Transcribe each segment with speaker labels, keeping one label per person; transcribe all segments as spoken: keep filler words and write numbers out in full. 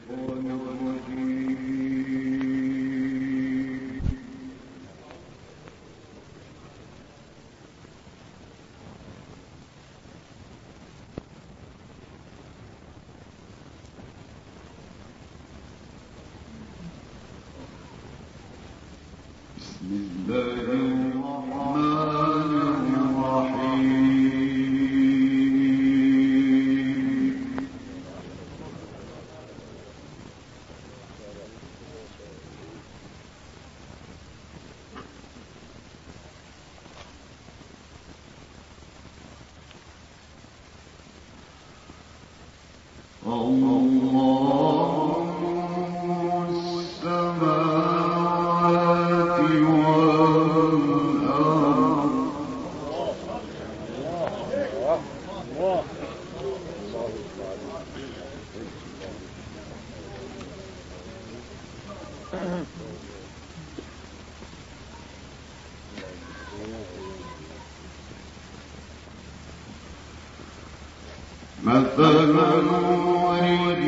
Speaker 1: مثل نوره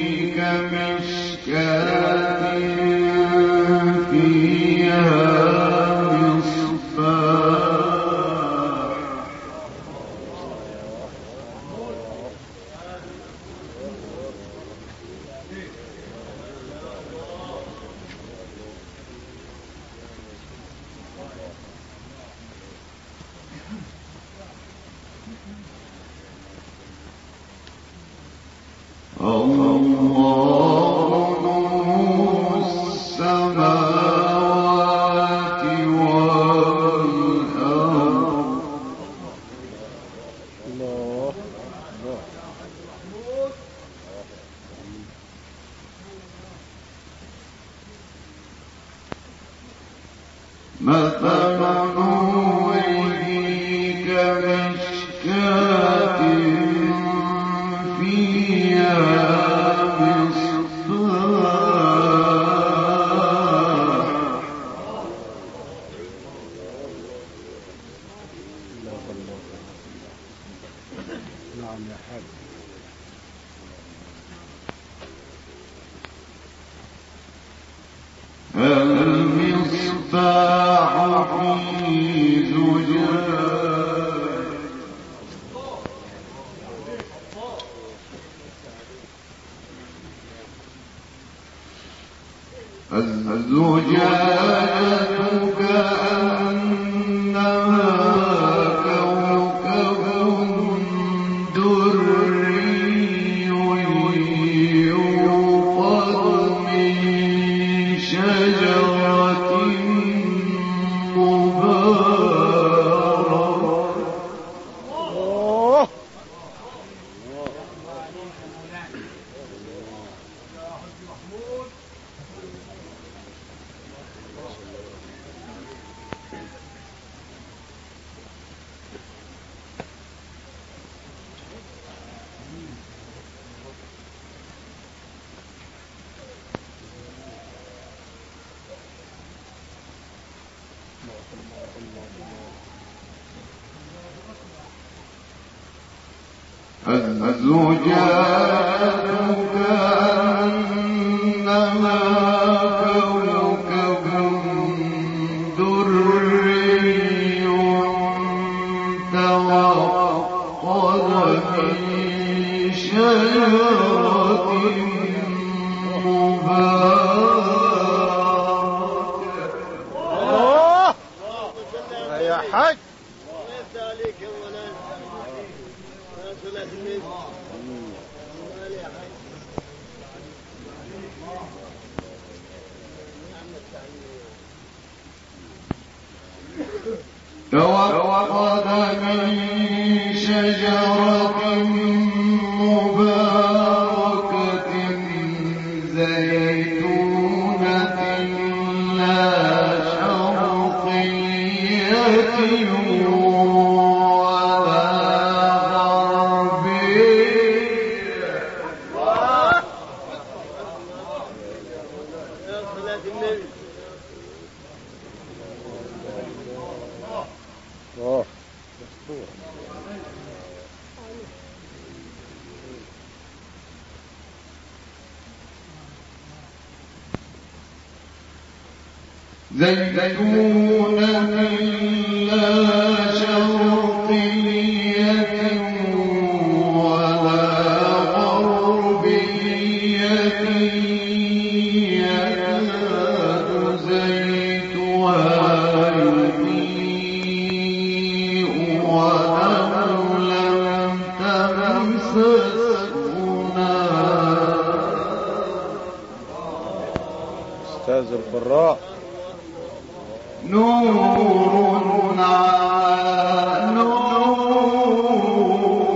Speaker 1: كمشكاة فيها مصباح الله نور السماوات والأرض مثل نوره كمشكاة فيها المصباح في زجاج الزجاجة كأنها كوكب دري يوقد من شجرة مباركة الزجاجة كأنها كوكب دري توقد من شجرة مباركة
Speaker 2: يا حاج
Speaker 1: توقد من شجرة مباركة زيتونة لا شرقية ولا غربية
Speaker 2: الله
Speaker 1: زيتونة لا شرقية ولا غربية يكاد زيتها يضيء ولو لم تمسسه نار.
Speaker 2: أستاذ القراء
Speaker 1: نور على نور.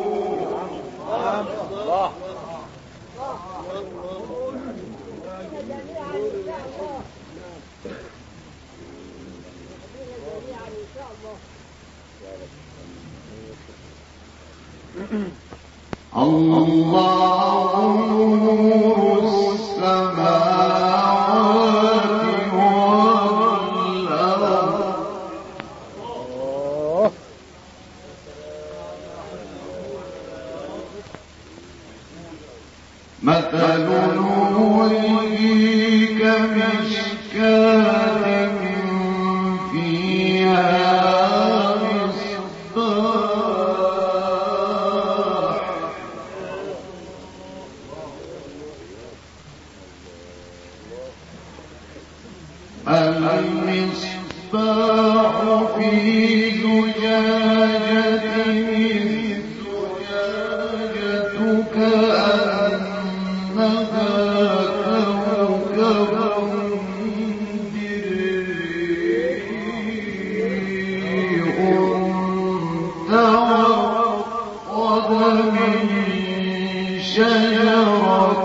Speaker 1: الله نور السماوات والأرض مثل نوره كمشكاة فيها مصباح المصباح في زجاجة الزجاجة كأنها كوكب دري توقد من شجرة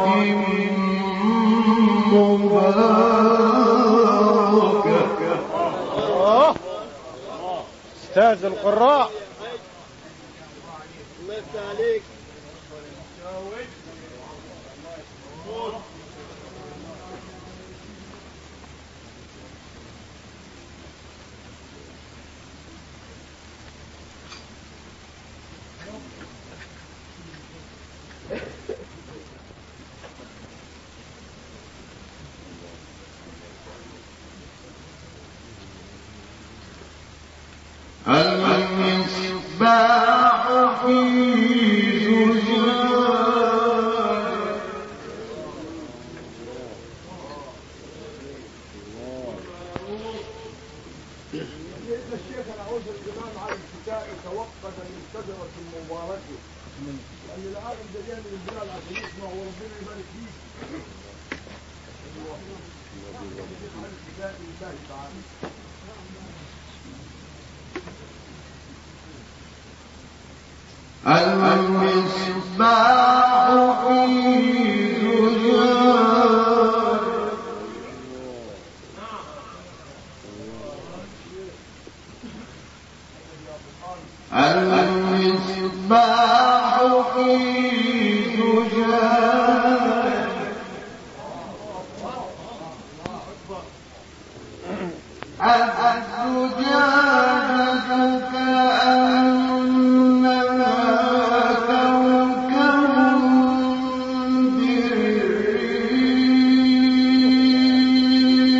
Speaker 1: مباركة.
Speaker 2: أستاذ القراء
Speaker 3: الله يفتح عليك.
Speaker 1: المصباح في زجاجة
Speaker 3: الشيخ انا عاوز الامام على الكتاب يتوقد من شجره مباركه لان العالم ده جاي من البلاد عشان يسمع وربنا يبارك فيه. على الكتاب لله تعالى.
Speaker 1: المصباح في زجاجة المصباح في زجاجة الزجاجة كأنها كوكب دري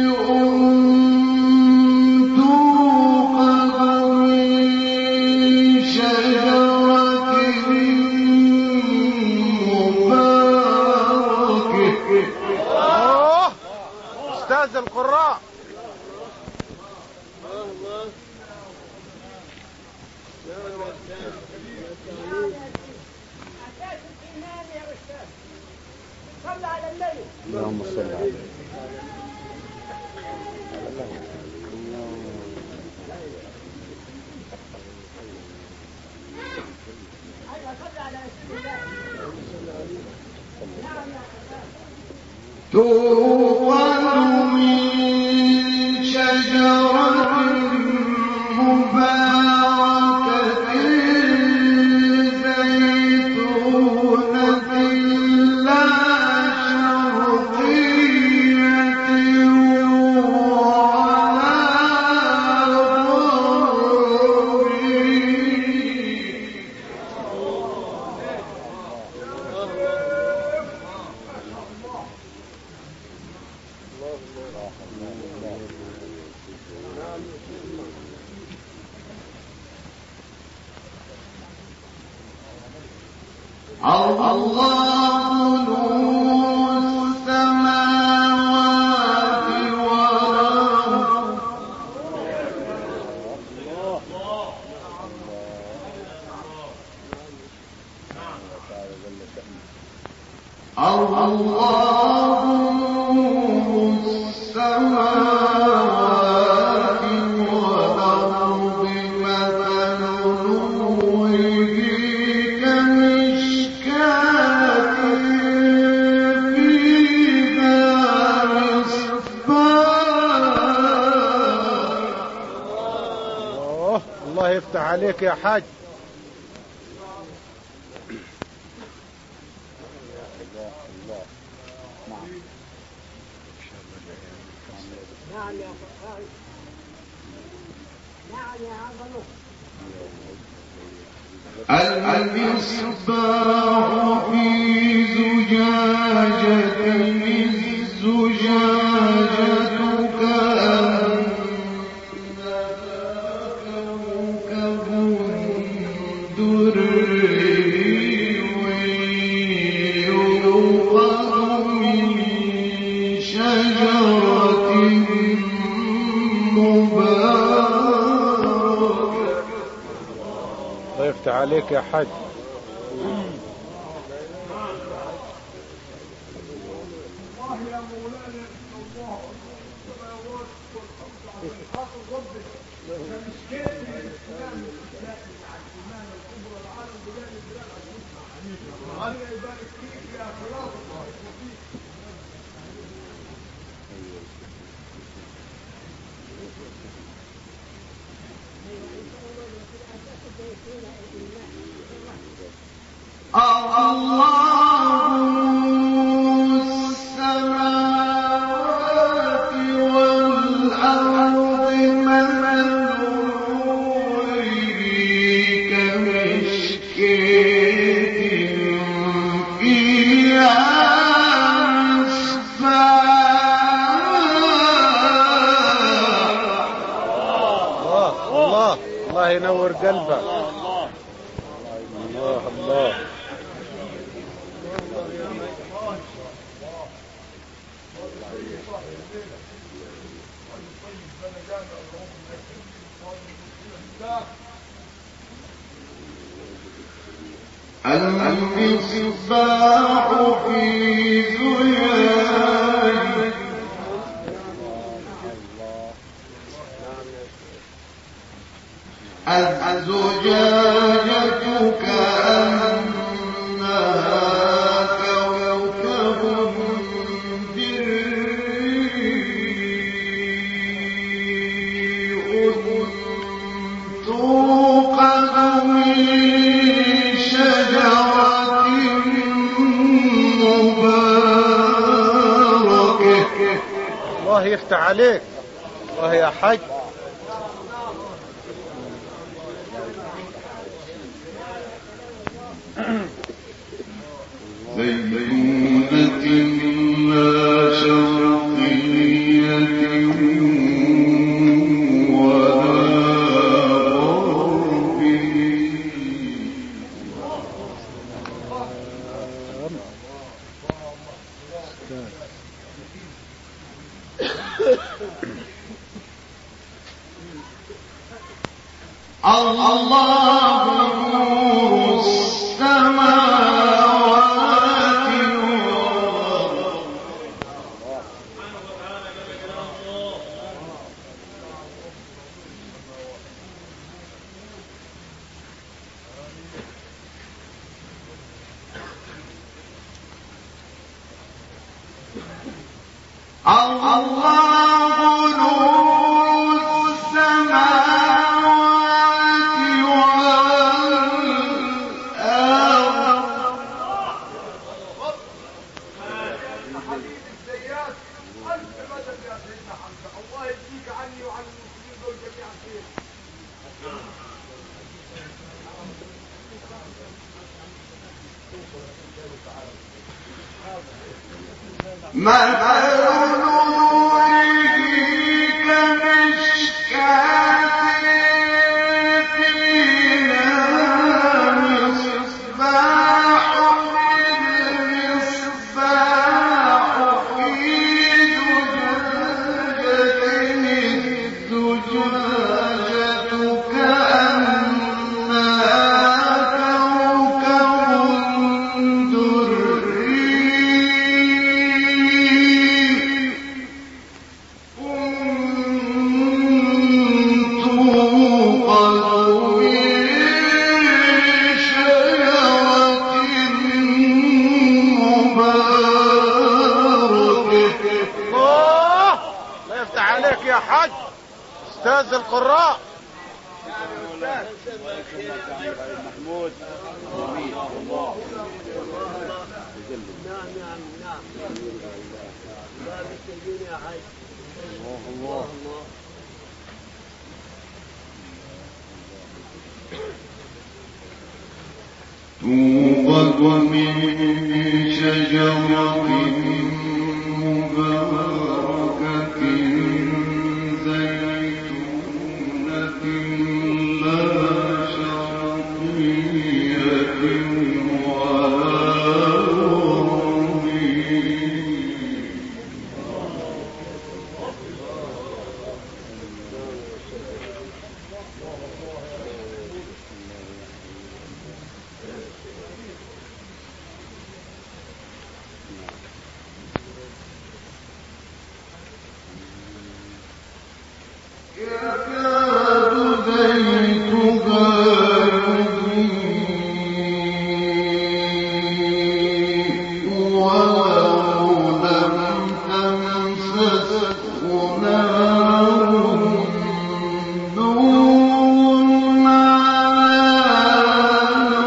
Speaker 1: توقد من شجرة مباركة.
Speaker 2: أستاذ القراء اللهم صل على
Speaker 1: توقد من شجرة مباركة زيتونة لا شرقية ولا غربية الله نور السماوات والأرض الله نور السماوات والأرض مثل نوره كمشكاة فيها مصباح.
Speaker 2: الله يفتح عليك يا حاج.
Speaker 3: نعم يا فقاي. نعم يا عظمه.
Speaker 1: المصباح في زجاجة الزجاجة كأنها كوكب دري يوقد من شجرة مباركة.
Speaker 2: الله يفتح عليك يا حاج.
Speaker 3: الله يا مولانا الله السماوات والارض على خاطر ربك كمشكاة الاسلام الاسلام على الايمان الكبرى العالم بلاد البلاد المسلمه. الله يبارك فيك يا خلاص الله يخليك.
Speaker 1: الله السماوات والأرض مثل نوره كمشكاة فيها مصباح.
Speaker 2: الله الله الله ينور قلبك. الله الله.
Speaker 1: المصباح في زجاجة الزجاجة كأنها كوكب دري توقد من شجرة مباركة.
Speaker 2: الله يفتح عليك. الله يا حاج.
Speaker 1: زيتونة لا شرقية ولا غربي. الله نور السماوات والأرض الله نور السماوات والأرض.
Speaker 3: حبيب الزيات ألف مدد يا سيدنا حمزة. الله يجزيك عني وعن المسلمين دول جميعا خير.
Speaker 1: مثل نوره كمشكاة
Speaker 2: يا حاج، استاذ القراء.
Speaker 4: محمود الله.
Speaker 5: نعم نعم نعم. لا بالتجين يا حاج.
Speaker 4: الله الله.
Speaker 1: توقد من شجرة مباركة زيتونة لا شرقية ولا يكاد زيتها يضيء ولو لم تمسسه نار نور على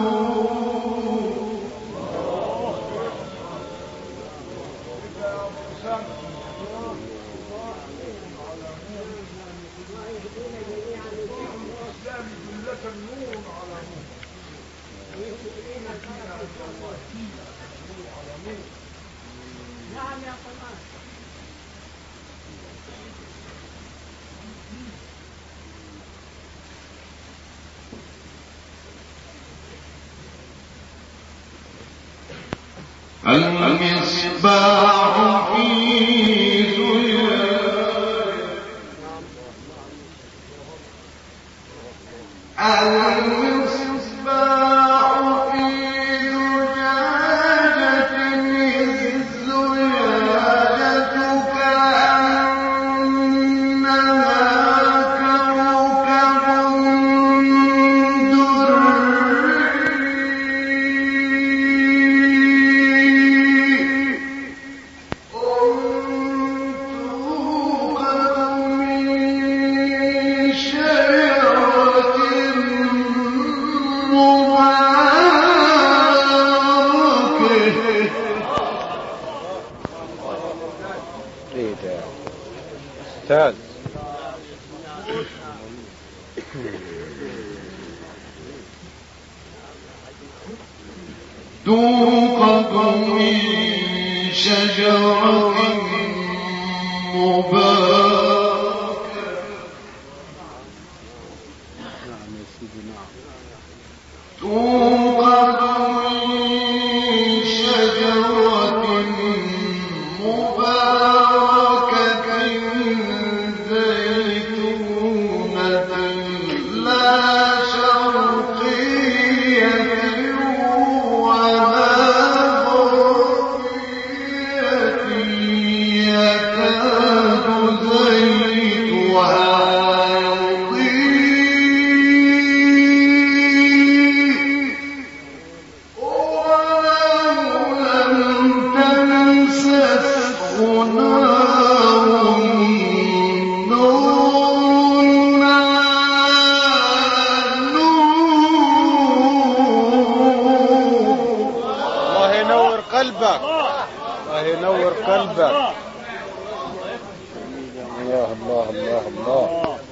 Speaker 5: نعم يا قرآن.
Speaker 1: المصباح في زجاجة المصباح في زجاجة الزجاجة كأنها كوكب
Speaker 2: ايه ده استاذ؟
Speaker 1: توقد من شجرة مباركة
Speaker 4: نعم يا سيدي نعم.
Speaker 1: توقد من شجرة مباركة زيتونة لا شرقية ولا غربية يكاد زيتها يضيء ولو لم تمسسه نار نور على نور.
Speaker 2: الله ينور قلبك، الله ينور قلبك. الله الله الله الله.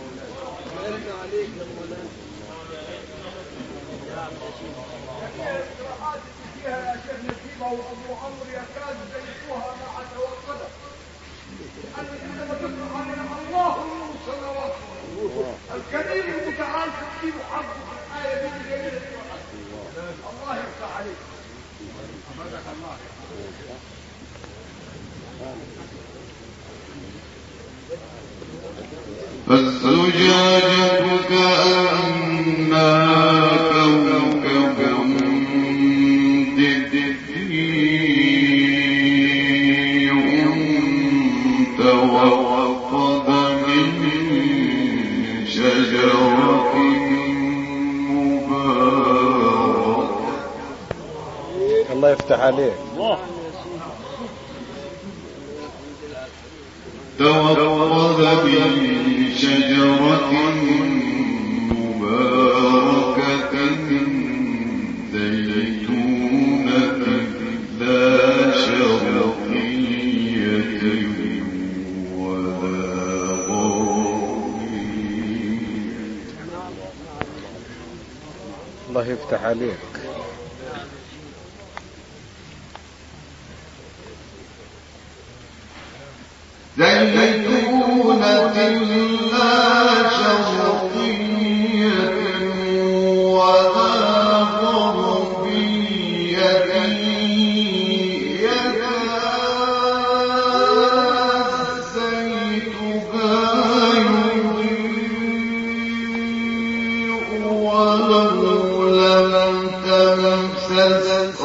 Speaker 3: القراءات اللي فيها يا شيخ نسيبه وابو عمرو يكاد زيتها مع توقده. لأن عندما تقرأ علينا الله نور السماوات الكريم المتعال تكتب حرف الآية دي بجميع القراءات. الله يفتح عليك. حمدك الله.
Speaker 1: فالزجاجة كأنها كوكب دري توقد من شجرة مباركة.
Speaker 2: الله يفتح عليك.
Speaker 4: الله.
Speaker 1: توقد من شجرة مباركة زيتونة لا شرقية ولا غربية.
Speaker 2: الله يفتح عليك.
Speaker 1: زيتونة لا شرقية ولا غربية يكاد زيتها يضيء ولو لم تمسسه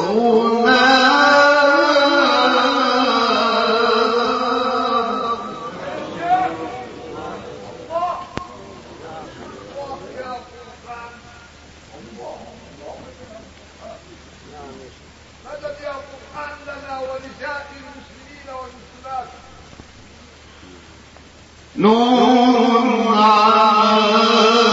Speaker 1: نور على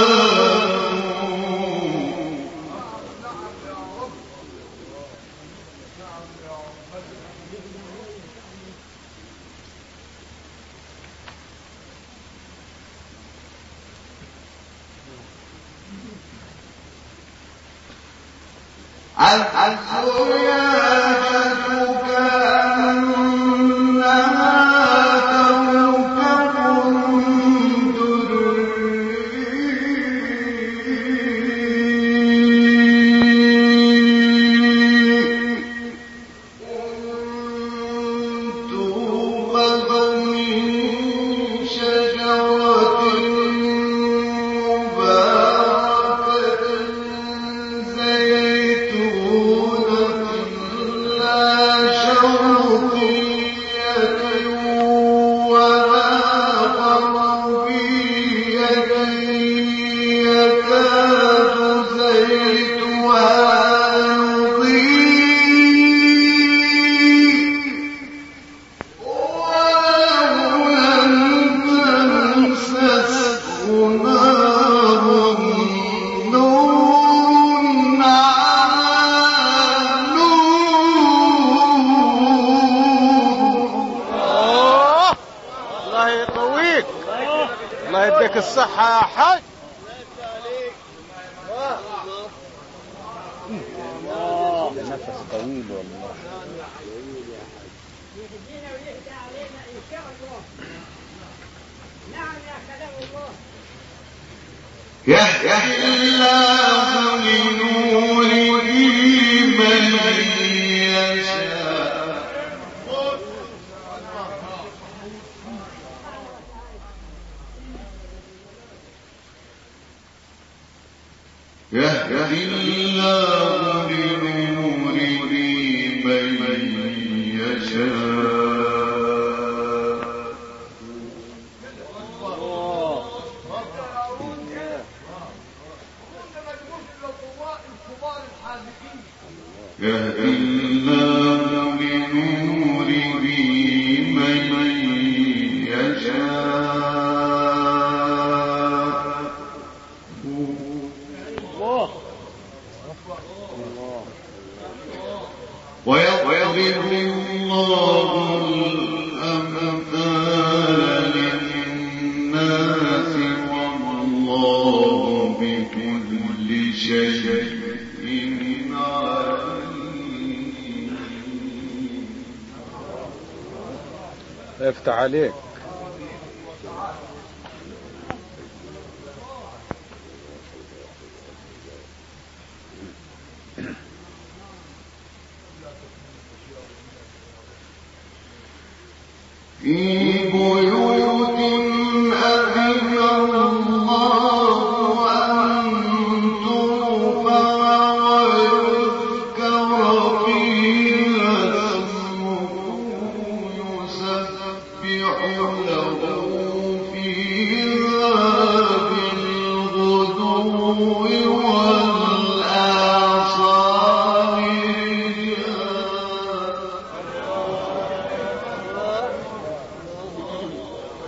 Speaker 2: الصحة يا حاج. نفس طويل والله.
Speaker 1: يهدي الله لنوره من يشاء يهدي الله لنوره من يشاء يهدي الله لنوره من يشاء ويضرب الله الأمثال للناس والله بكل شيء عليم.
Speaker 2: افتح عليك.
Speaker 1: في بيوت أذن الله أن ترفع ويذكر فيها اسمه يسبح له فيها بالغدو والآصال رجال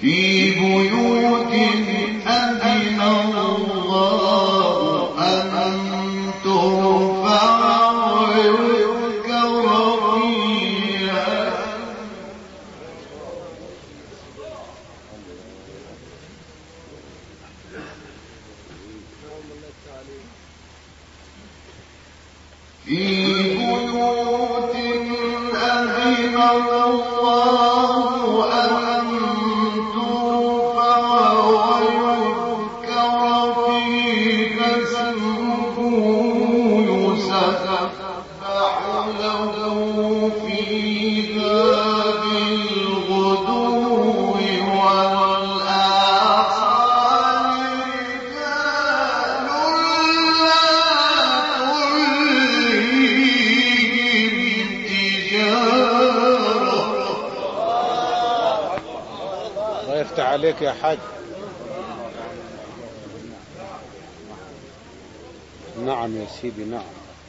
Speaker 1: في بيوت أذن الله أن ترفع ويذكر فيها في بيوت أذن الله أن ترفع ويذكر فيها اسمه يسبح له فيها بالغدو والآصال رجال لا تلهيهم تجارة.
Speaker 2: الله يفتح عليك يا حاج.
Speaker 4: نعم يا سيدي نعم.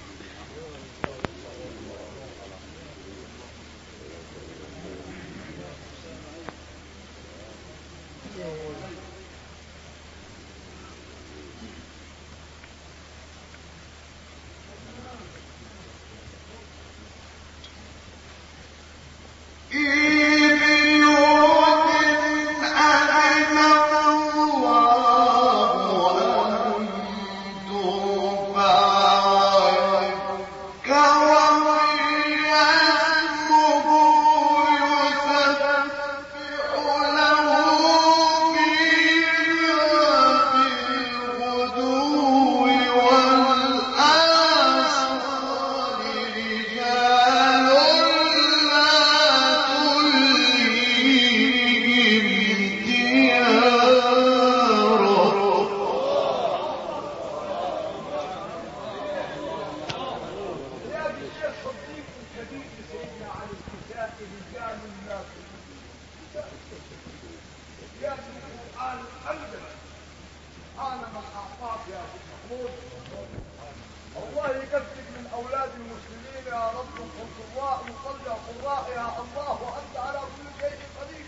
Speaker 3: الله يكفك من أولاد المسلمين يا رب. القراء يصلي قراء يا الله وأنت على كل شيء قدير.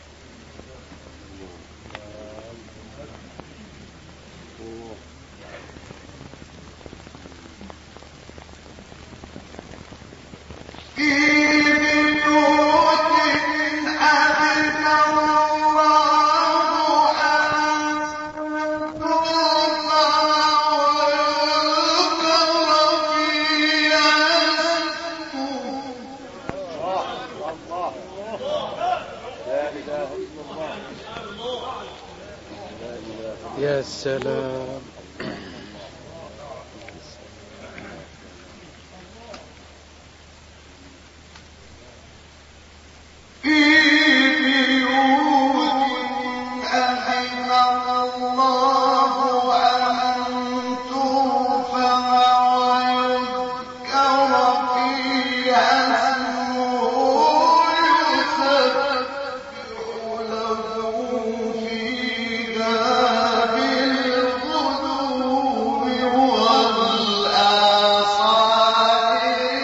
Speaker 1: في بيوت أذن الله أن ترفع ويذكر فيها اسمه
Speaker 2: يا سلام.
Speaker 1: في بيوت أذن الله أن ترفع ويذكر فيها اسمه يسبح له فيها بالغدو والآصال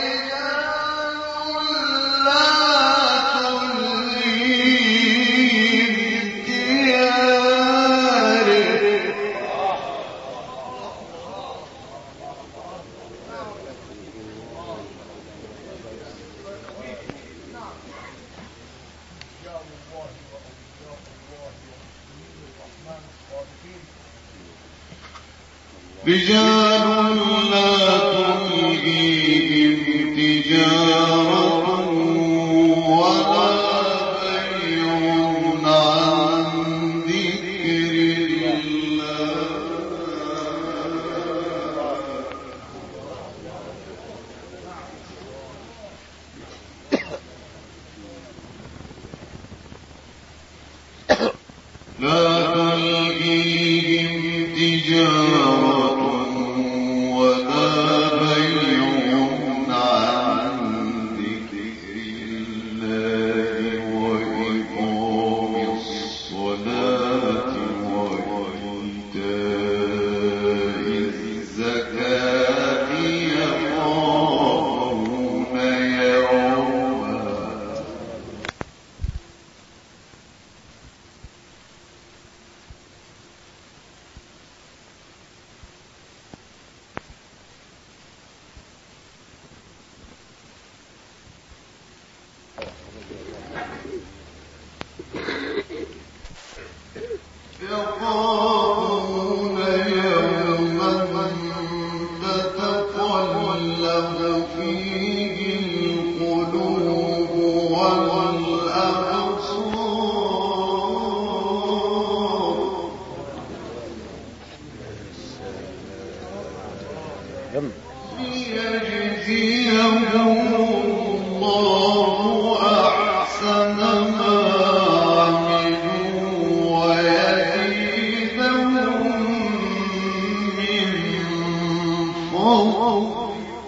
Speaker 1: رجال لا تلهيهم تجارة.
Speaker 3: رجال الله وأولياء الله والمؤمنين الرحمن الصالحين.
Speaker 1: رجال لا تلهيهم تجارة ولا بيع عن ذكر الله لا تلهيهم تجارة ولا تتقلب فيه القلوب والأبصار ليجزيهم الله أحسن ما عملوا ويزيدهم من فضله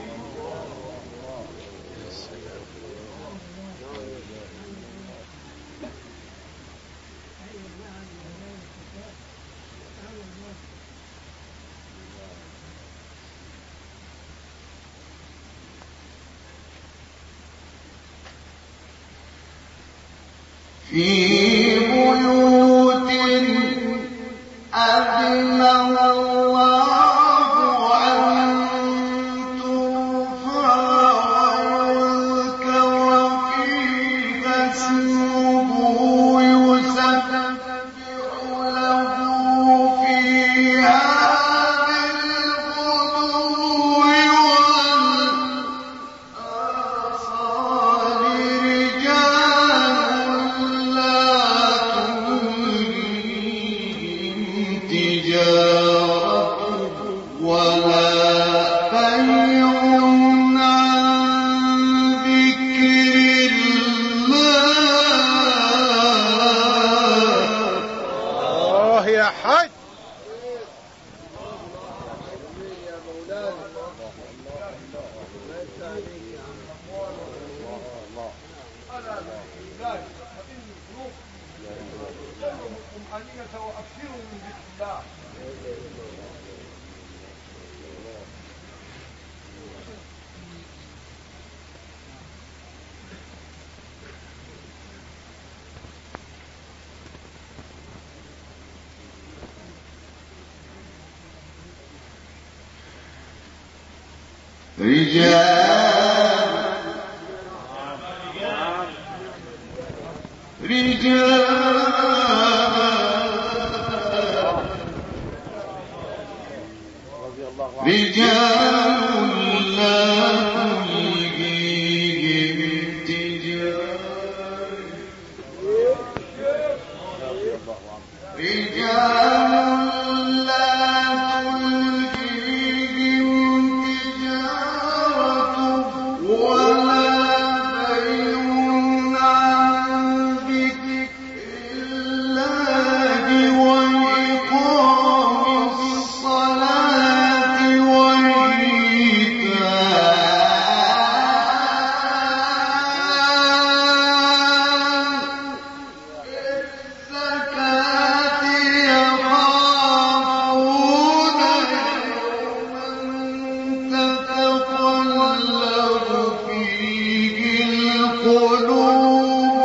Speaker 1: في بيوت أذن الله أن ترفع ويذكر فيها اسمه يسبح له فيها بالغدو والآصال رجال لا تلهيهم تجارة ولا بيع عن ذكر الله
Speaker 2: الله يا حج.
Speaker 3: ألا بذلك فإن القلوب طمأنينة وأكثروا من ذكر الله.
Speaker 1: رجال رجال رجال لا تلهيهم تجارة رجال لا تلهيهم تجارة ولا بيع عن ذكر الله وإقام الصلاة وإيتاء الزكاة يخافون يوما تتقلب فيه القلوب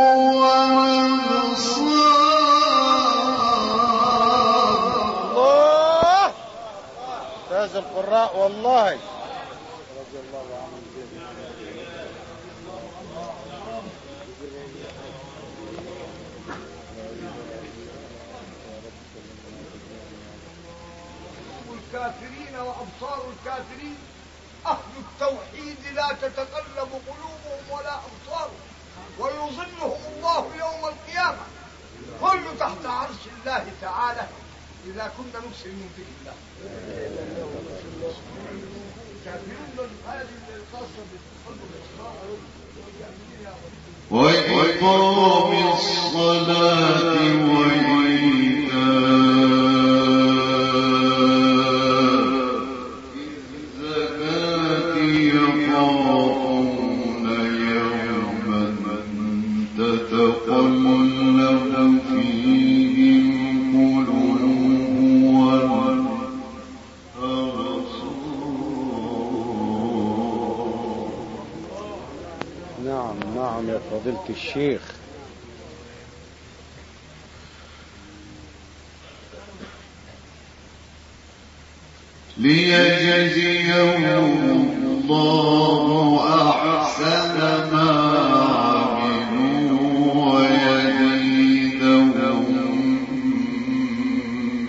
Speaker 1: والأبصار
Speaker 2: الله فاز القراء والله.
Speaker 3: الكافرين وأبصار الكافرين أهل التوحيد لا تتقلب قلوبهم ولا أبصارهم ويظلهم الله يوم القيامة كل تحت عرش الله تعالى إذا كنا نكسر من ذكر الله. الكافرون هذه الخاصة بالقلب والإصرار والكافرين يا رب.
Speaker 1: وإقام الصلاة وإيتاء الزكاة يخافون يوما تتقلب فيه القلوب والأبصار.
Speaker 4: نعم نعم يا فضيلة الشيخ.
Speaker 1: ليجزيهم الله أحسن ما عملوا ويزيدهم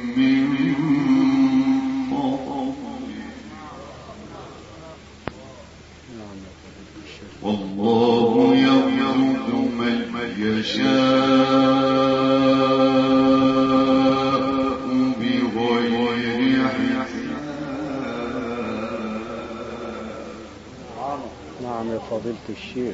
Speaker 1: من فضله والله يرزق من يشاء بغير حساب.
Speaker 4: نعم يا فضيلة الشيخ.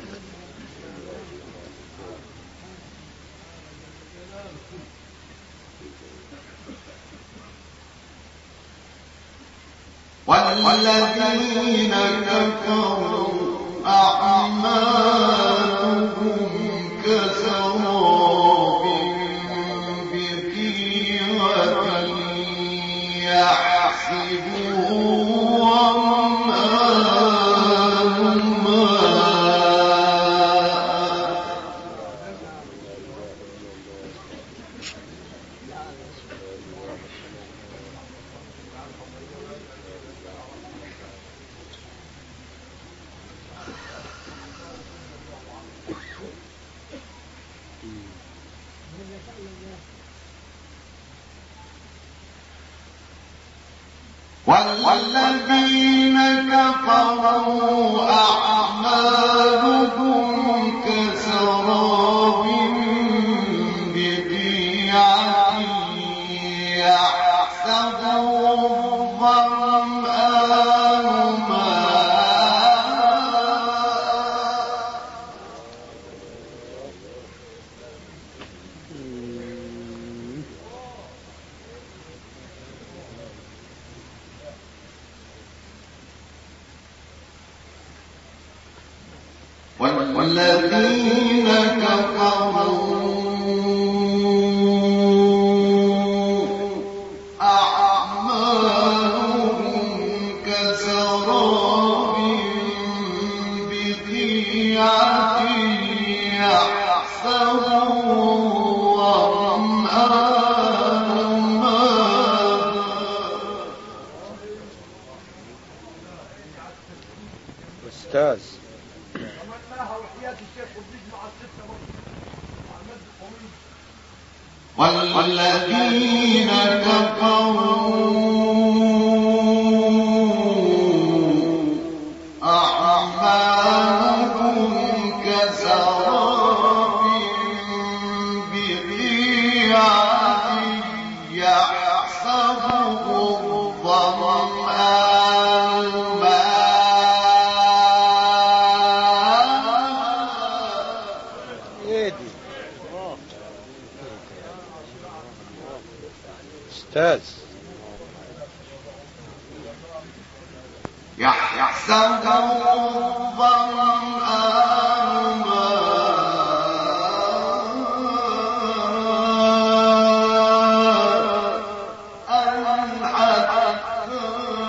Speaker 1: والذين كفروا أعمالهم كسراب بقيعة يحسبه ظمآن ماء والذين كفروا أعمالهم كسراب بقيعة يحسبه الظمآن ماء والذين كفروا أعمالهم كسراب بقيعة يحسبه ظمآن ماء
Speaker 2: أستاذ.
Speaker 3: عملناها وحياة الشيخ والبيج مع الستة برضه مع المد الطويل.
Speaker 1: والذين كفروا أعمالهم كسراب بقيعة يحسبه الظمآن ماء
Speaker 2: ايدي أستاذ.
Speaker 1: يحسبه الظمآن ماء حتى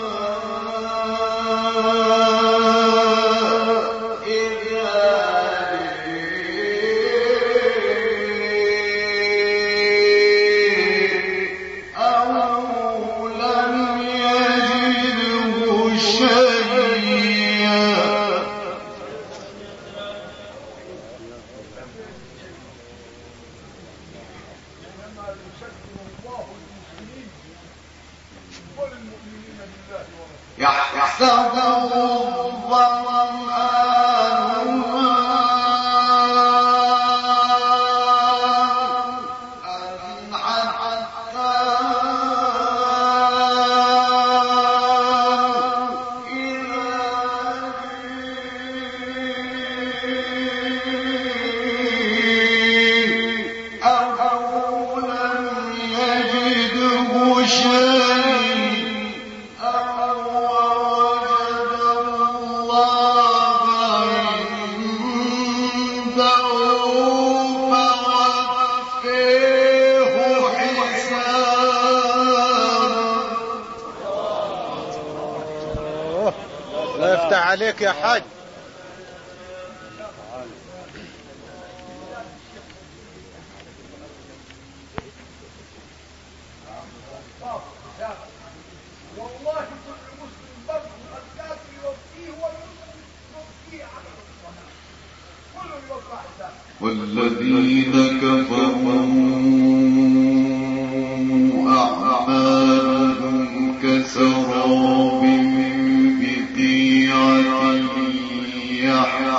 Speaker 1: يحسبه الظمآن ماء حتى إذا أو لم يجده شيئا
Speaker 2: الله يفتح عليك يا حاج.
Speaker 3: والله كل مسلم برضه الكافر يوفيه والمسلم يوفيه عمل الصلاة كله يوفى حسابه.
Speaker 1: والذين كفروا أعمالهم كسراب بقيعة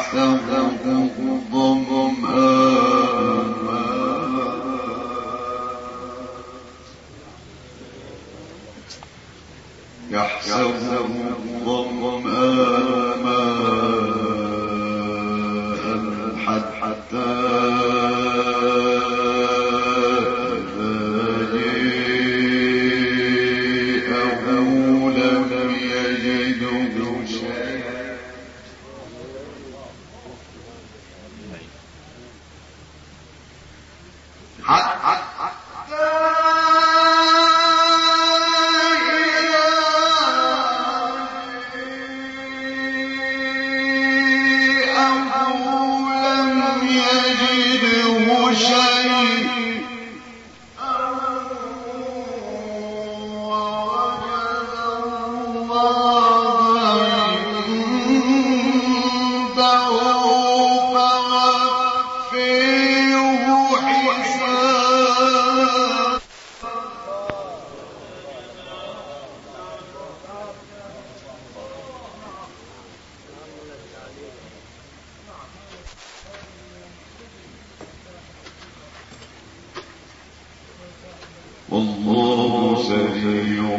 Speaker 1: والله سريع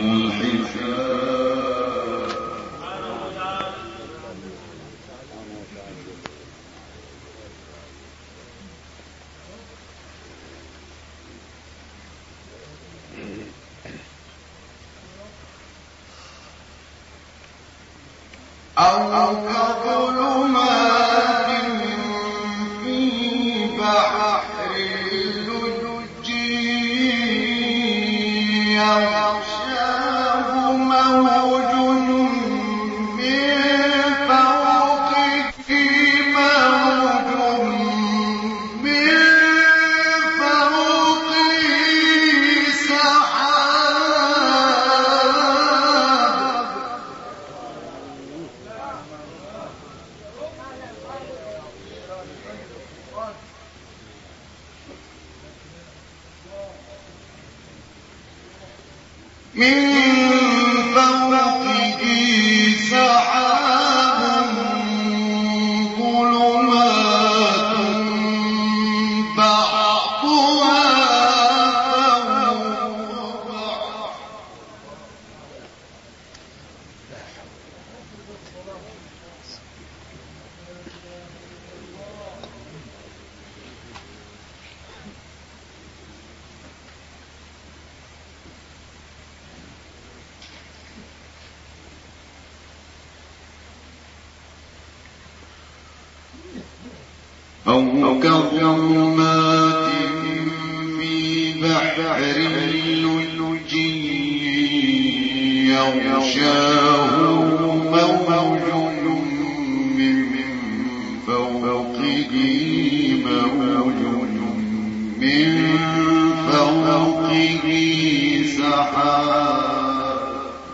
Speaker 1: الحساب. أو كظلمات في بحر يغشاه موج من فوقه موج من فوقه سحاب من فوقه سحاب ظلمات بعضها فوق بعض أو كظلمات في بحر لجي يغشاه موج من فوقه موج من فوقه سحاب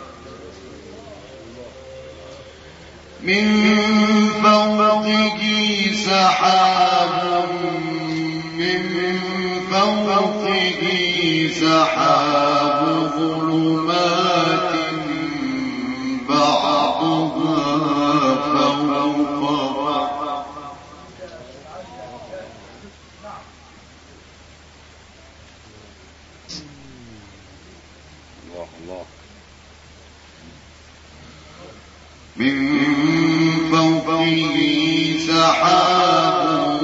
Speaker 1: من فوقه سحاب من فوقه سحاب ظلمات بعضها فوق بعض
Speaker 5: الله الله
Speaker 1: من فوقه سحاب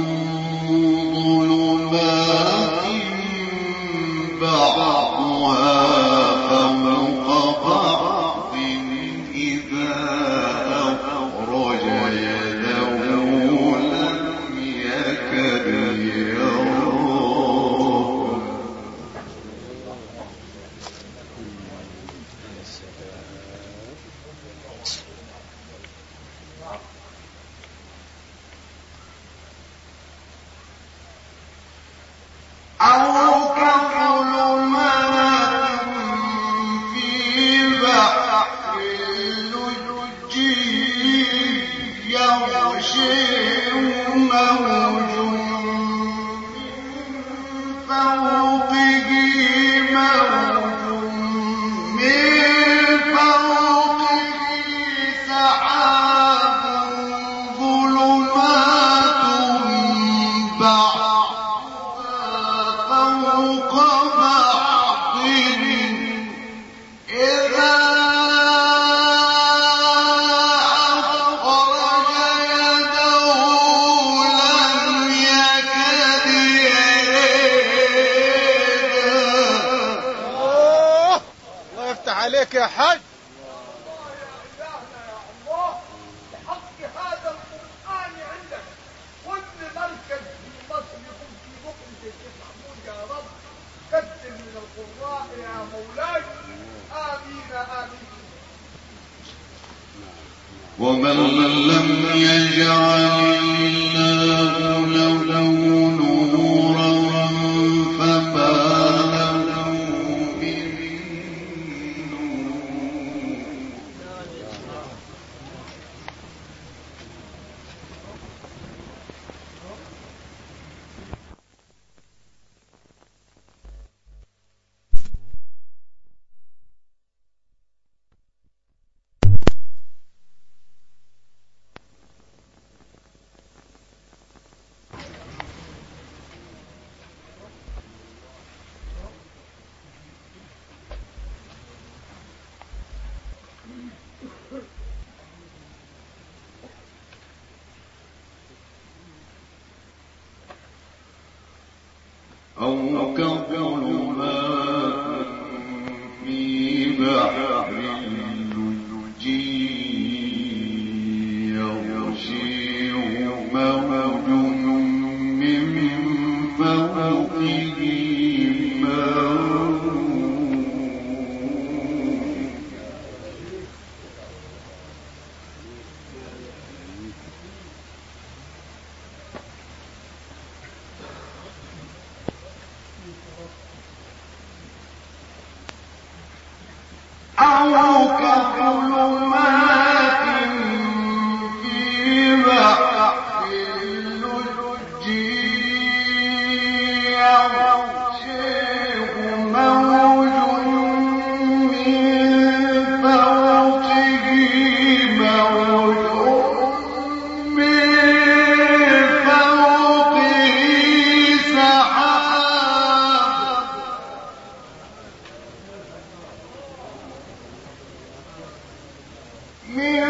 Speaker 1: ظلمات بعضها فوق بعض إذا أخرج يده لم يكد يراها أو كظلمات في بحر لجي يغشاه موج من فوقه موج من فوقه سحاب ظلمات
Speaker 2: عليك يا حاج.
Speaker 3: الله يا إلهنا يا الله، بحق هذا القرآن عندك كل مركز في مصر يكون في مخرج الشيخ محمود يا رب، كثر من القراء يا مولاي. آمين آمين.
Speaker 1: ومن لم يجعل الله له نورا فما له من أو كظلمات في بحر اللجي يغشيه موج من فوقه موج. أو كظلمات في بحر اللجي يغشيه موج من فوقه موج من فوقه سحاب. من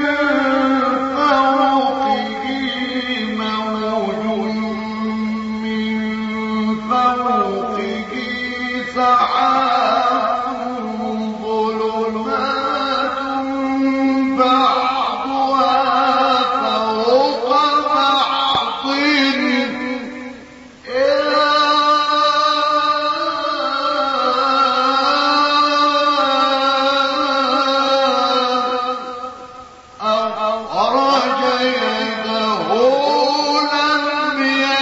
Speaker 1: فوقه موج من فوقه سحاب ظلمات بعضها فوق بعض إذا أخرج يده لم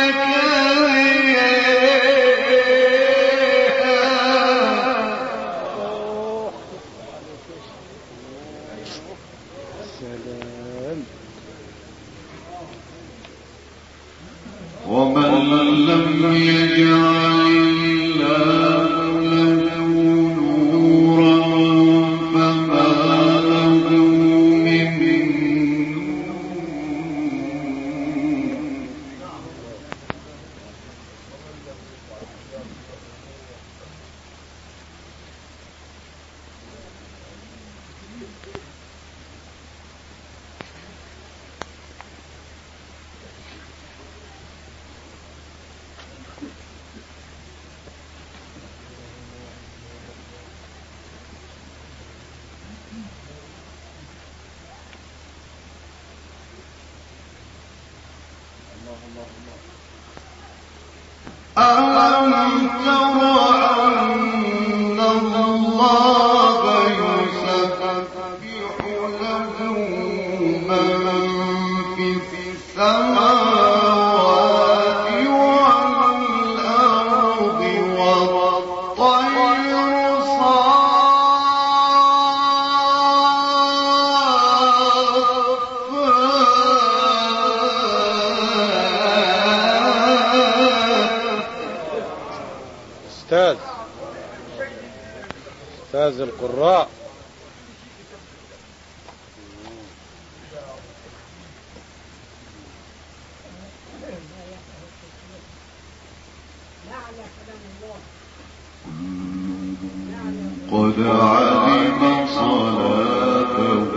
Speaker 1: يكرها.
Speaker 4: سلام.
Speaker 1: ومن لم يجعل الله له نورا فما له من ألم تر أن الله يسبح له من في السماوات والأرض والطير
Speaker 2: أستاذ أستاذ القراء.
Speaker 1: قد علم صلاته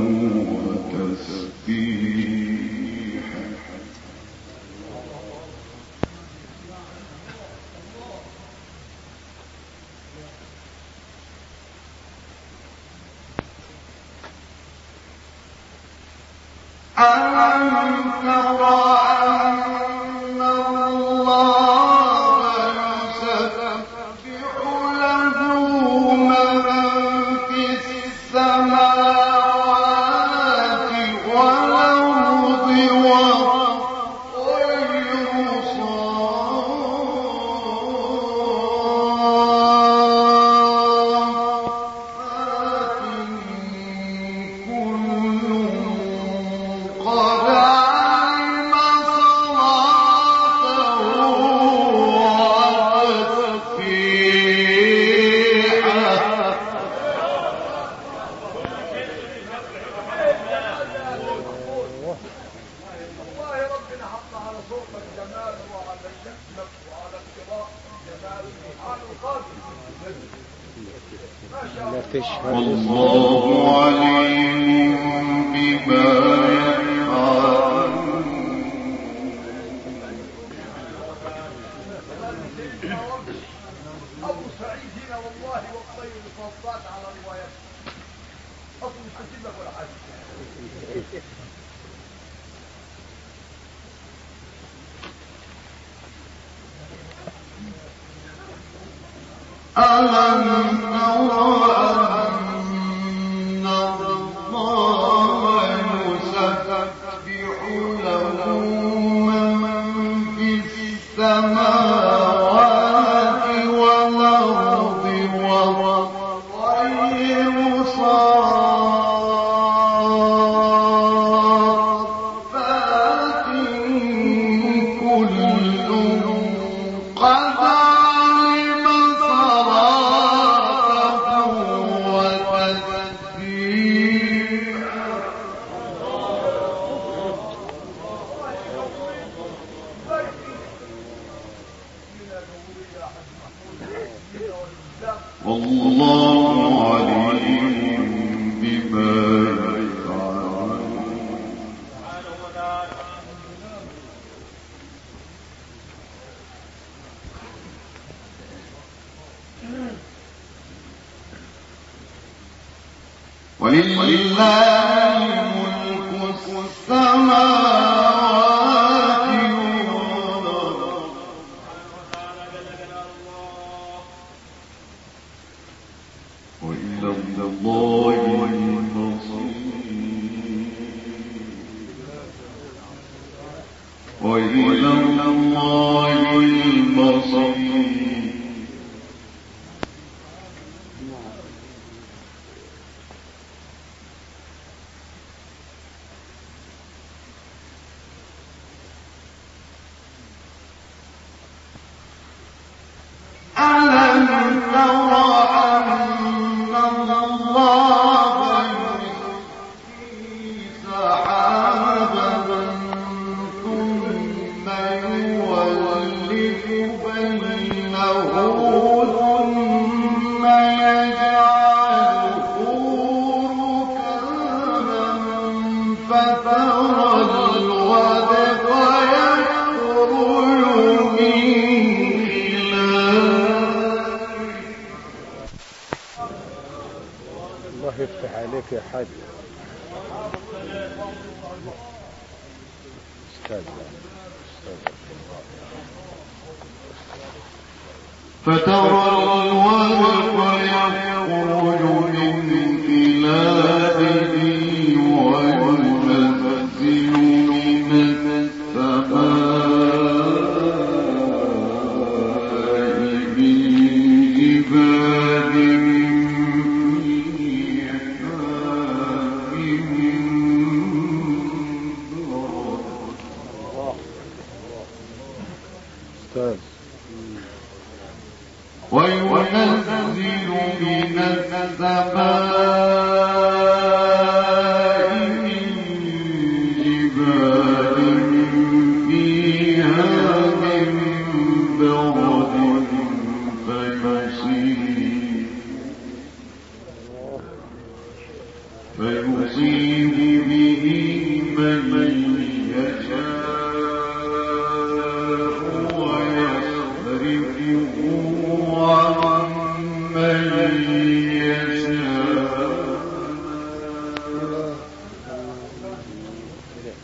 Speaker 1: وتسبيحه والله عليم بما يفعلون.
Speaker 3: أبو سعيد هنا والله والطير الفضات على روايته أصل مش هسيب لك ولا حاجة.
Speaker 1: ألم تر أن الله يسبح له من في السماوات والأرض والطير صافات كل قد علم صلاته وتسبيحه. والله عليم بما يفعلون. ولله ملك السماوات والأرض وإلى الله المصير. وإلى الله المصير. ألم تر أن الله يزكي سحابا ثم يولف بينه ثم يجعله ركاما فترى الودق يخرج من
Speaker 4: الله يفتح عليك يا حاج. استاذ
Speaker 1: فترى الودق يخرج من خلاله وينزل من السماء من جبال
Speaker 4: استاذ
Speaker 1: وينزل من السماء من جبال فيها من برد فيصيب فيصيب به من يشاء ويصرفه عن من يشاء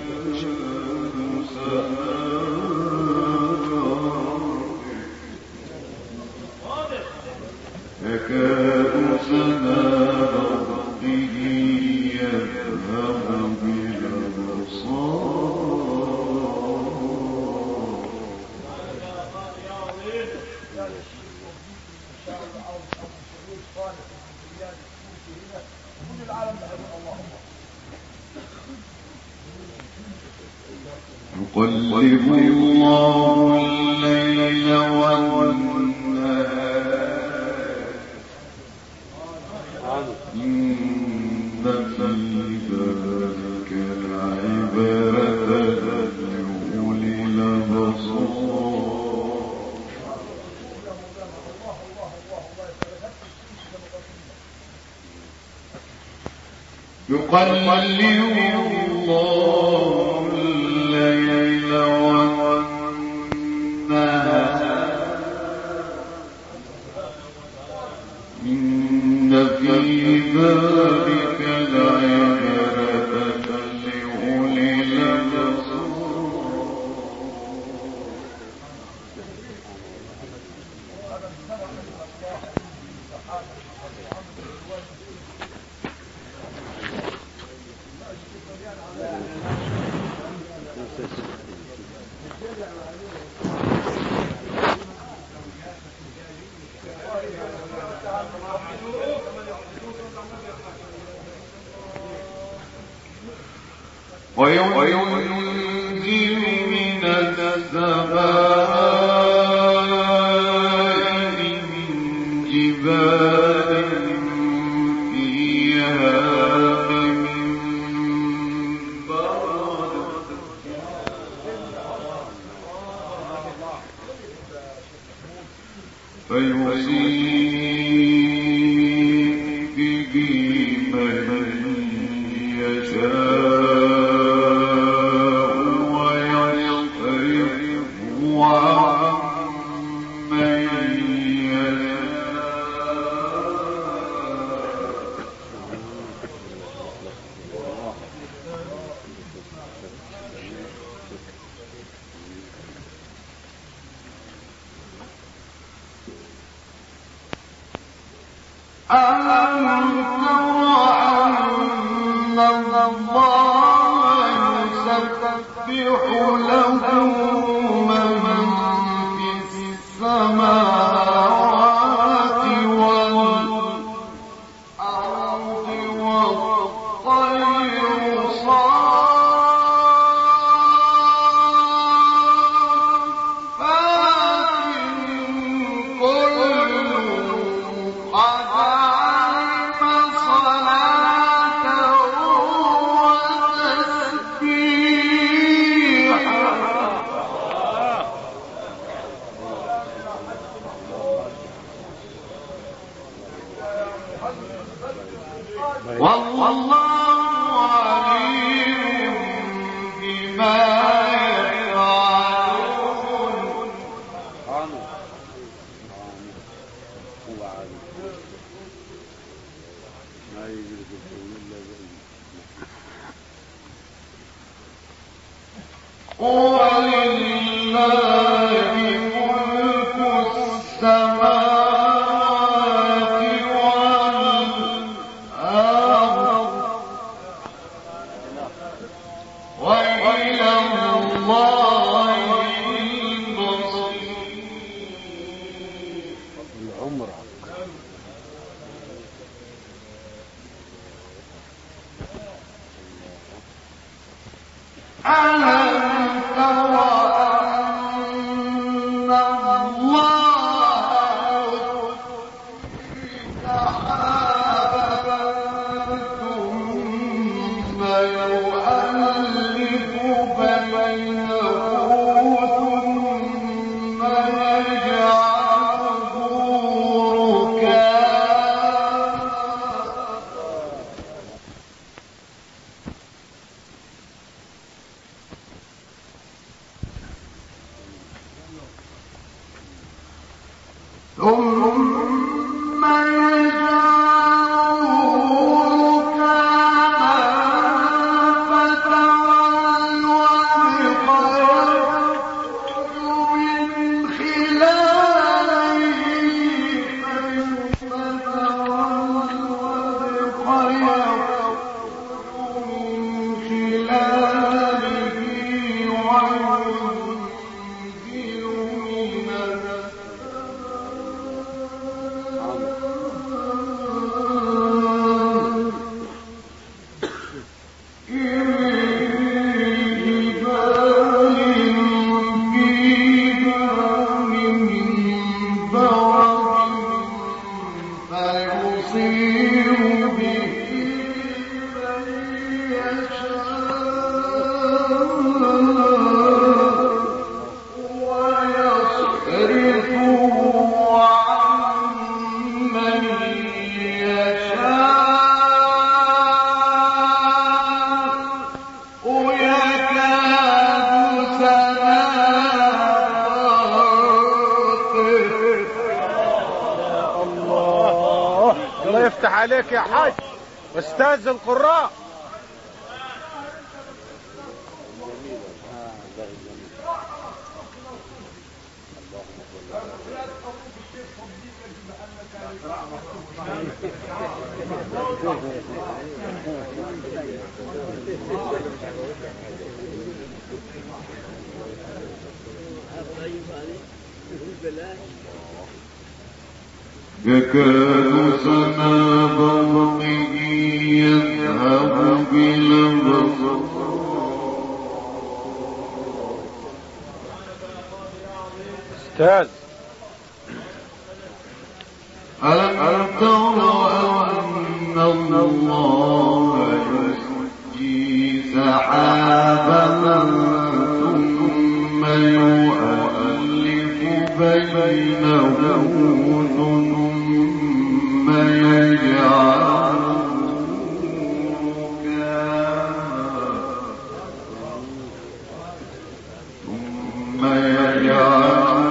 Speaker 1: يكاد سنا برقه يذهب بالأبصار يقلب الله الليل والنهار إن في ذلك لعبرة لأولي الأبصار يقلب الله الليل والنهار إن في ذلك لعبرة لأولي الأبصار وينزل من السماء من جبال فيها من برد فيصيب به من يشاء ألم تر أن الله يسبح له من في السماوات والأرض والطير صافات كل قد علم صلاته وتسبيحه والله عليم بما يفعلون
Speaker 5: هو عالم ما يجري القول إلا بإذنه
Speaker 1: ولله ملك السماوات والأرض وإلى الله المصير
Speaker 5: العمرة
Speaker 1: ألم تر أن الله يزجي سحابا ثم يؤلف بينه ثم يجعله ركاما ثم يجعله ركاما فترى
Speaker 2: يفتح عليك يا حاج، استاذ القراء.
Speaker 1: يكاد سنا برقه يذهب بالأبصار
Speaker 2: استاذ
Speaker 1: ألم تر أن الله يسجي سحابا ثم يؤلف بينه ثم يجعله ثم يجعله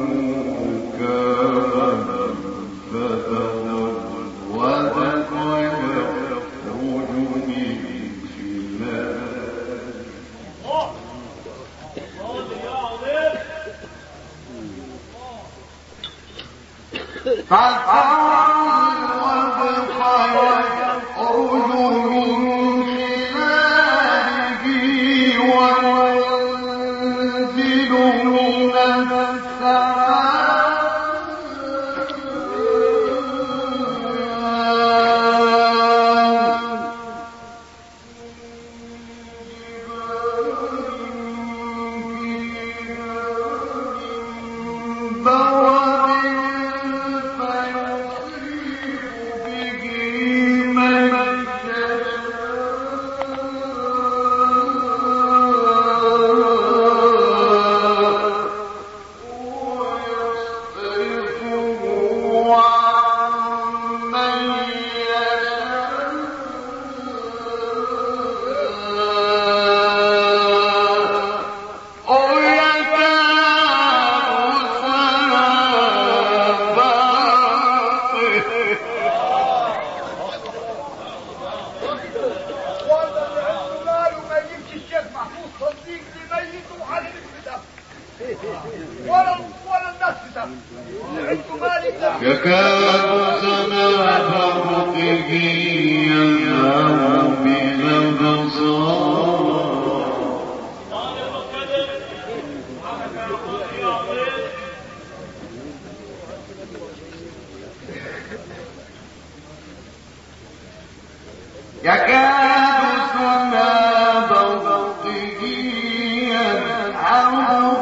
Speaker 1: يكاد سنا برقه يذهب بالأبصار يكاد سنا برقه يذهب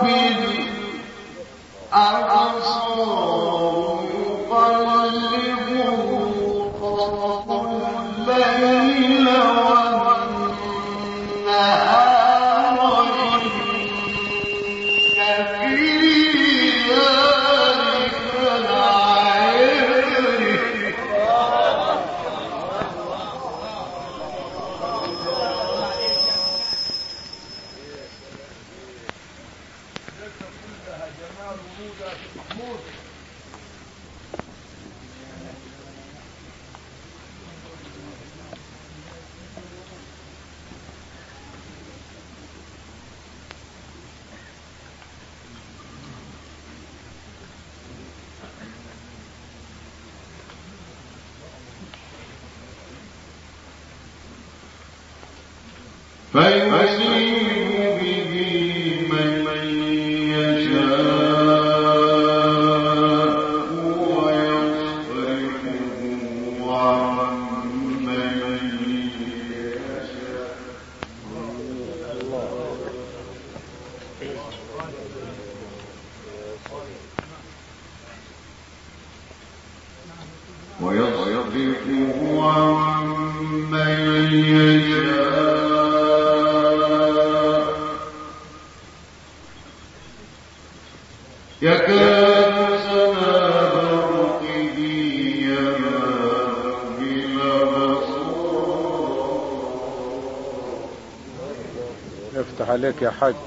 Speaker 1: بالأبصار يقلب الليل والنهار إن في ذلك لعبرة فيصيب به من يشاء ويصرفه عن من يشاء ويصرفه عن من يشاء يكاد سنا برقه يذهب بالأبصار
Speaker 2: يفتح عليك يا حاج.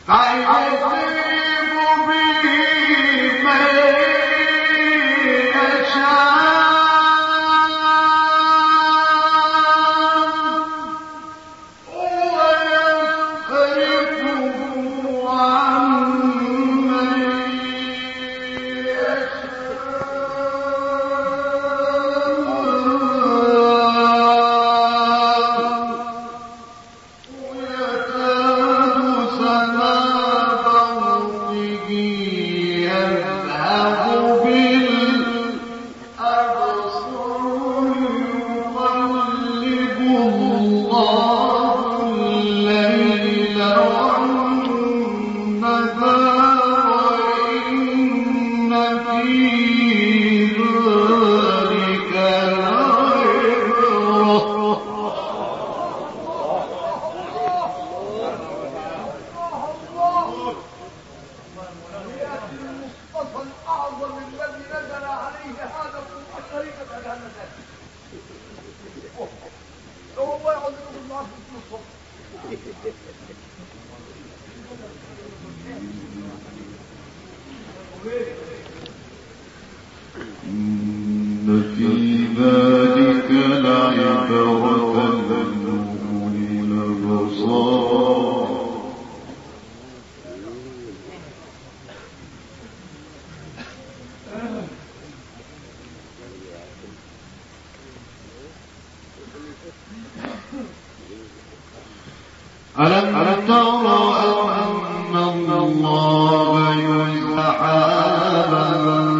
Speaker 1: ألم تر أن الله يزحى سحابا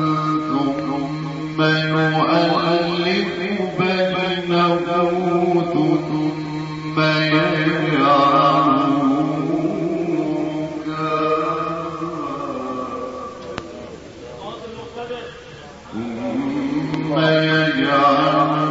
Speaker 1: ثم يؤلف بينه ثم يجعله ثم يجعله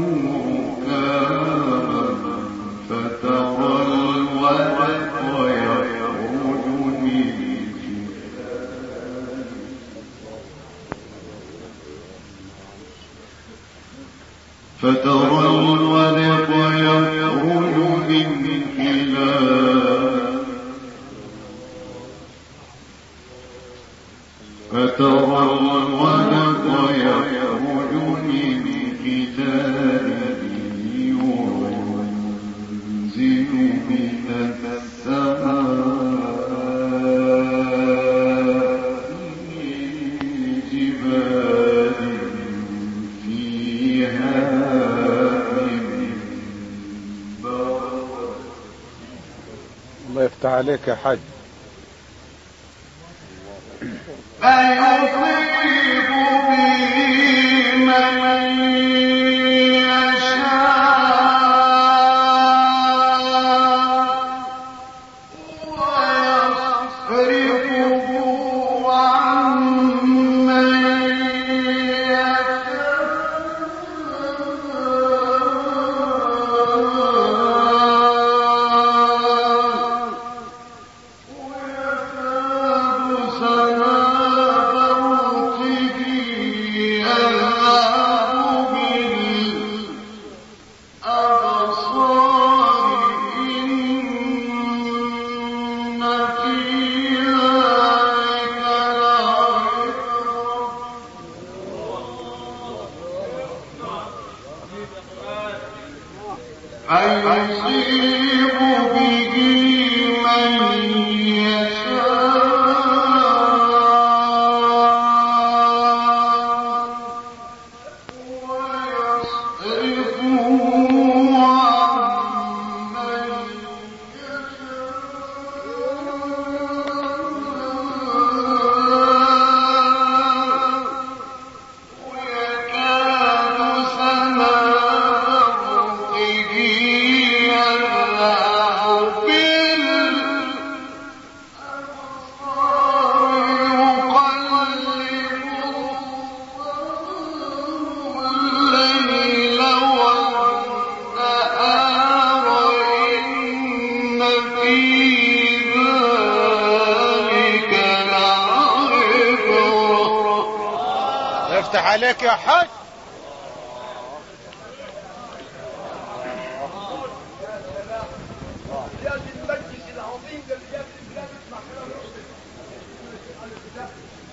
Speaker 1: فترى الودق يخرج من خلاله فترى الودق يخرج من خلاله وينزل من السماء من جبال فيها
Speaker 4: الله يفتح عليك يا حاج.
Speaker 1: فيصيب به من يشاء ويصرفه عن من فيصيب به من يشاء ويصرفه عن من يشاء ويكاد سنا
Speaker 2: يفتح عليك يا حاج.
Speaker 3: يا المجلس العظيم الذي يجب لا يسمع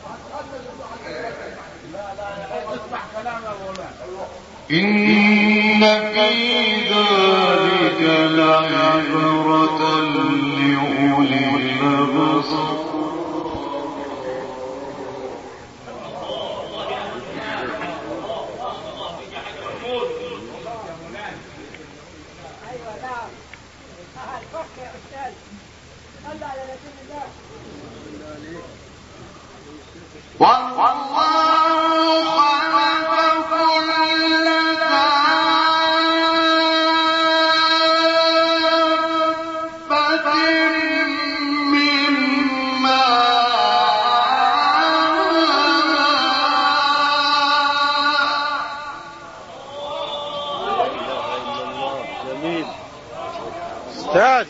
Speaker 1: إن في ذلك لعبرة لأولي الأبصار.
Speaker 2: استاذ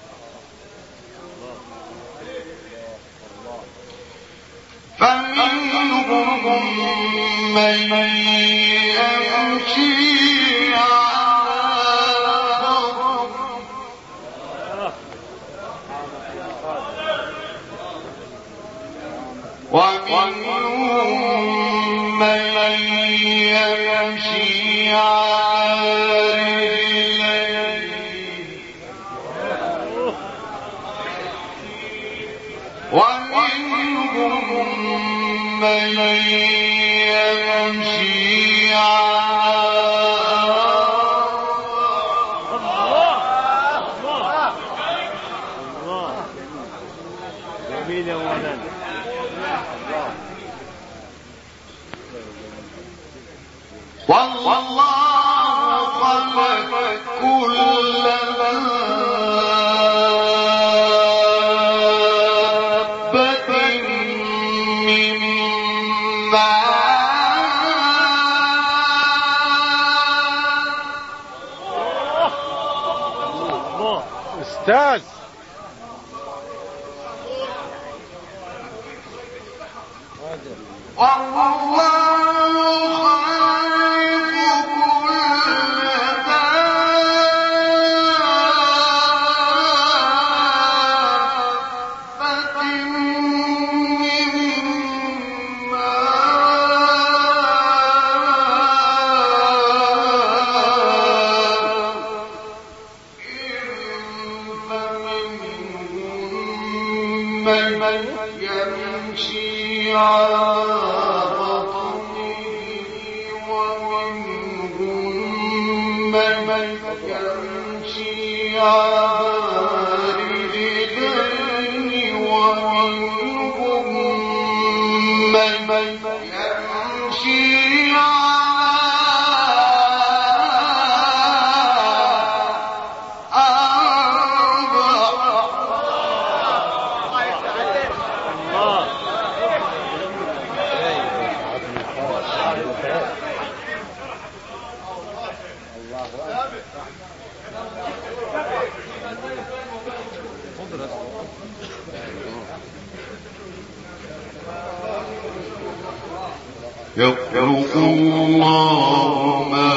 Speaker 1: فمنهم من يمشي على بطنه ومنهم من يمشي على ومنهم من يمشي والله خلق كل
Speaker 2: استاذ يمشي على بطنه ومنهم من يمشي على رجلين ومنهم من يمشي يخلق الله ما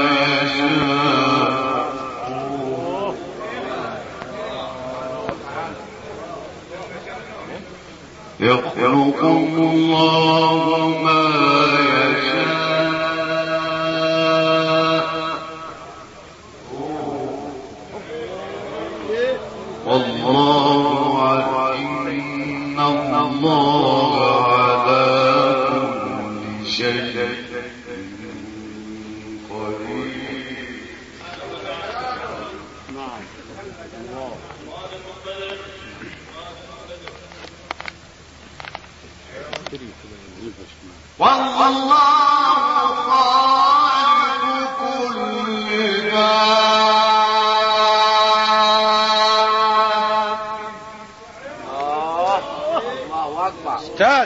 Speaker 2: يشاء يخلق الله ما يشاء والله إن الله على كل شيء قدير. نعم والله خالق كل استاذ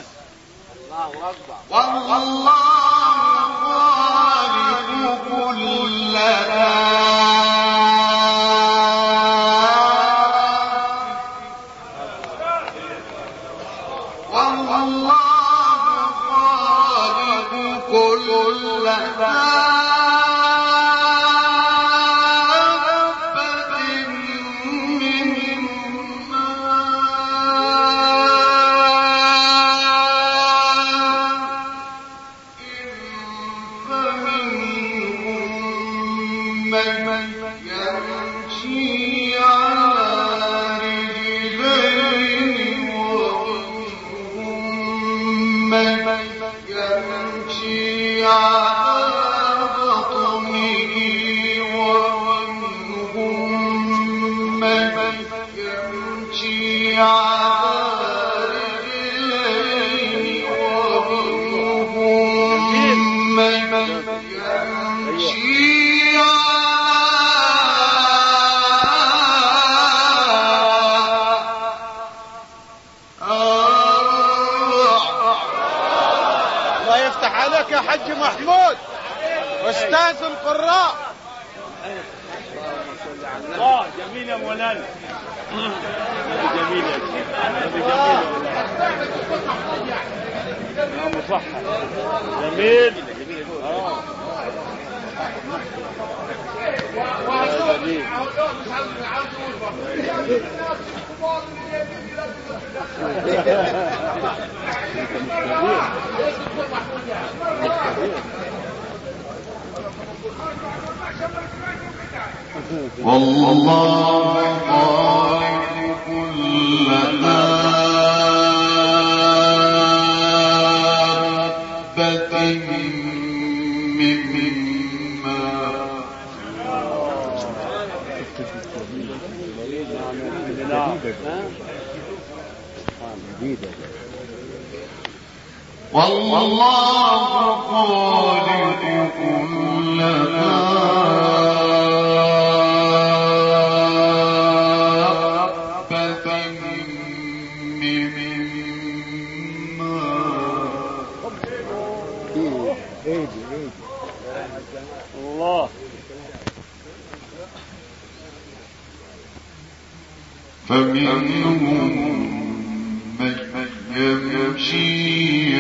Speaker 1: والله خالق كل والله خالق كل يمشي على بطنه ومنهم من يمشي على رجلين ومنهم من يمشي
Speaker 2: يا حج محمود استاذ القراء.
Speaker 5: اه جميل يا مولانا. جميل يا جميل يا مصحح. جميل اه
Speaker 1: والله خالق كل دابة مما والله خالق كل دابة مما
Speaker 5: الله
Speaker 1: فمنهم من يمشي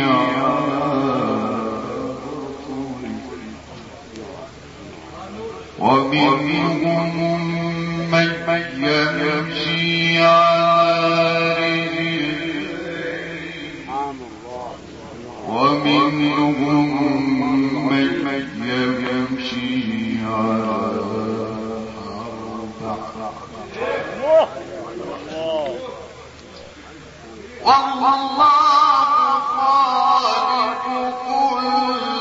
Speaker 1: ومنهم من يمشي على رجلين ومنهم من يمشي على أربع والله خالق كل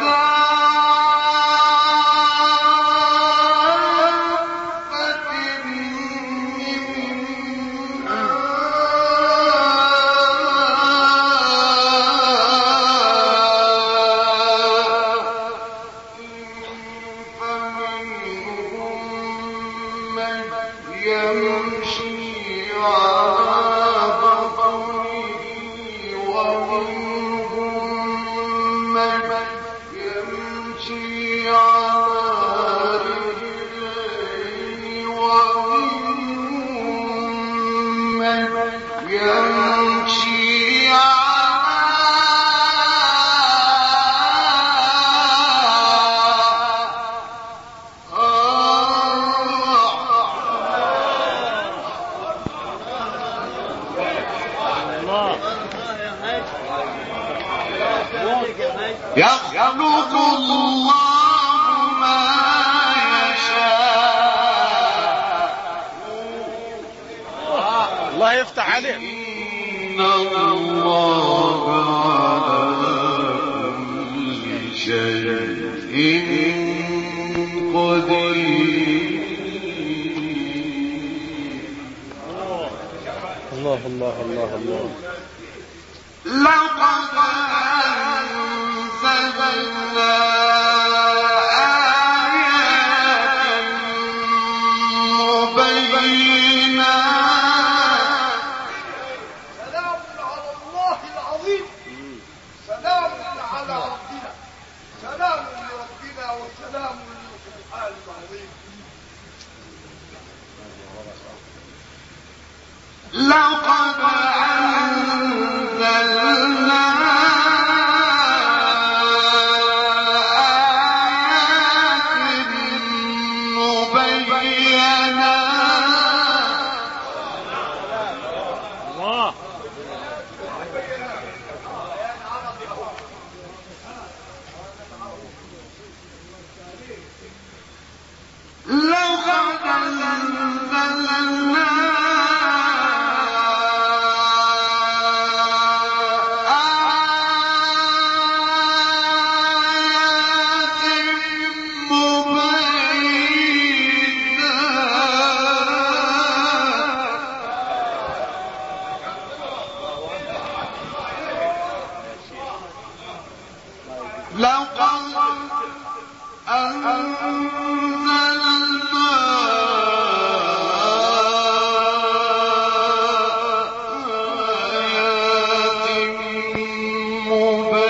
Speaker 1: دابة مما فمنهم من يمشي على بطنه ومنهم من يمشي على رجلين ومنهم من يمشي يخلق الله ما يشاء
Speaker 2: الله يفتح عليك.
Speaker 1: إن الله على كل شيء قدير.
Speaker 4: الله الله الله الله.
Speaker 1: لقد أنزلنا آيات مبينات.
Speaker 3: سلام على الله العظيم، سلام على عبدنا، سلام لربنا وسلام للقرآن العظيم.
Speaker 1: لقد أنزلنا لقد أنزلنا آيات مبينات